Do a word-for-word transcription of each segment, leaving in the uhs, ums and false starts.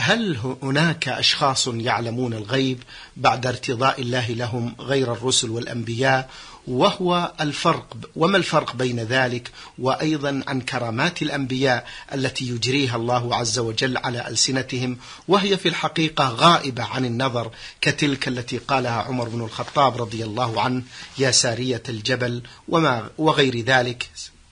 هل هناك أشخاص يعلمون الغيب بعد ارتضاء الله لهم غير الرسل والأنبياء؟ وهو الفرق وما الفرق بين ذلك؟ وأيضا عن كرامات الأنبياء التي يجريها الله عز وجل على ألسنتهم وهي في الحقيقة غائبة عن النظر، كتلك التي قالها عمر بن الخطاب رضي الله عنه: يا سارية الجبل، وما وغير ذلك.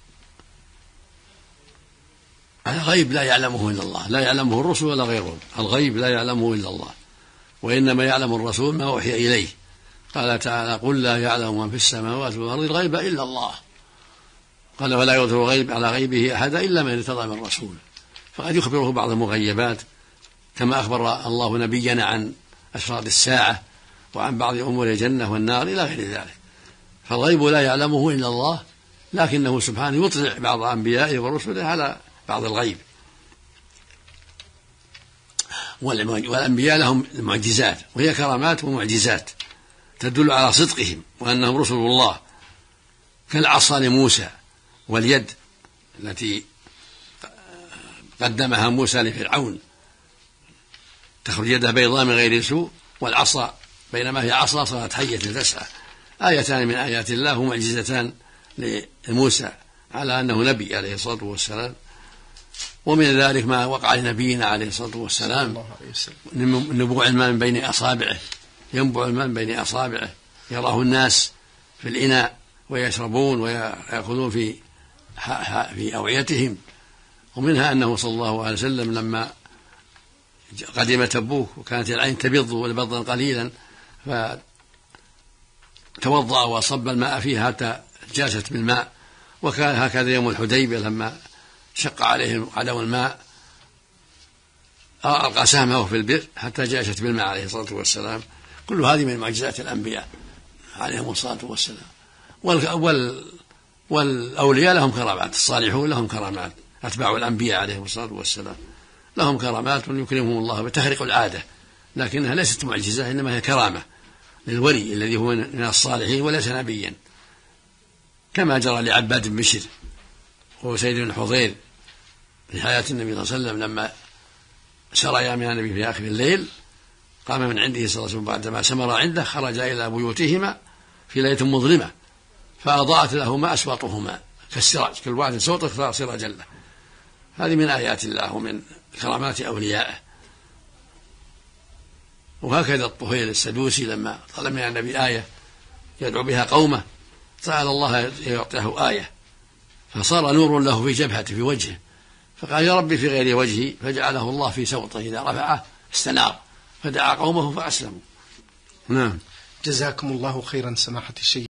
الغيب لا يعلمه إلا الله، لا يعلمه الرسل ولا غيرهم. الغيب لا يعلمه إلا الله، وإنما يعلم الرسول ما أوحي إليه. قال تعالى: قل لا يعلم من في السماوات والأرض الغيب إلا الله. قال: ولا يظهر غيب على غيبه أحدا إلا من ارتضى من رسول. فقد يخبره بعض المغيبات كما أخبر الله نبينا عن أشراط الساعة وعن بعض أمور الجنة والنار إلى غير ذلك. فالغيب لا يعلمه إلا الله، لكنه سبحانه يطلع بعض أنبيائه ورسله على بعض الغيب. والأنبياء لهم معجزات وهي كرامات ومعجزات تدل على صدقهم وأنهم رسل الله، كالعصا لموسى واليد التي قدمها موسى لفرعون تخرج يده بيضاء من غير سوء، والعصا بينما هي عصا صارت حية تسعى. آيتان من آيات الله ومعجزتان لموسى على أنه نبي عليه الصلاة والسلام. ومن ذلك ما وقع لنبينا عليه الصلاة والسلام، نبوع الماء من بين أصابعه، ينبع الماء من بين أصابعه يراه الناس في الإناء ويشربون ويأخذون في في أوعيتهم. ومنها أنه صلى الله عليه وسلم لما قدم تبوك وكانت العين تبض والبضا قليلا فتوضأ وصب الماء فيها حتى جاست بالماء. وكان هكذا يوم الحديبية لما شق عليهم عدم الماء ألقى سهمه في البئر حتى جاشت بالماء عليه الصلاة والسلام. كل هذه من معجزات الأنبياء عليهم الصلاة والسلام. وال والأولياء لهم كرامات، الصالحون لهم كرامات، أتباع الأنبياء عليهم الصلاة والسلام لهم كرامات يكرمهم الله بتخرق العادة، لكنها ليست معجزة، إنما هي كرامة للولي الذي هو من الصالحين وليس نبيا، كما جرى لعباد بن بشر وهو سيد بن حضير في حياة النبي صلى الله عليه وسلم لما سريا من النبي في آخر الليل، قام من عنده صلى الله عليه وسلم بعدما سمر عنده، خرج إلى بيوتهما في ليلة مظلمة فأضاءت لهما أسواطهما كالسراج، كل واحد صوته كسراج له. هذه من آيات الله ومن كرامات أوليائه. وهكذا الطفيل السدوسي لما طلب من النبي آية يدعو بها قومه سأل الله يعطيه آية، فصار نور له في جبهته في وجهه، فقال: يا ربي في غير وجهي، فجعله الله في سوطه، إذا رفعه استنار، فدعا قومه فأسلموا. نعم. جزاكم الله خيرا سماحة الشيخ.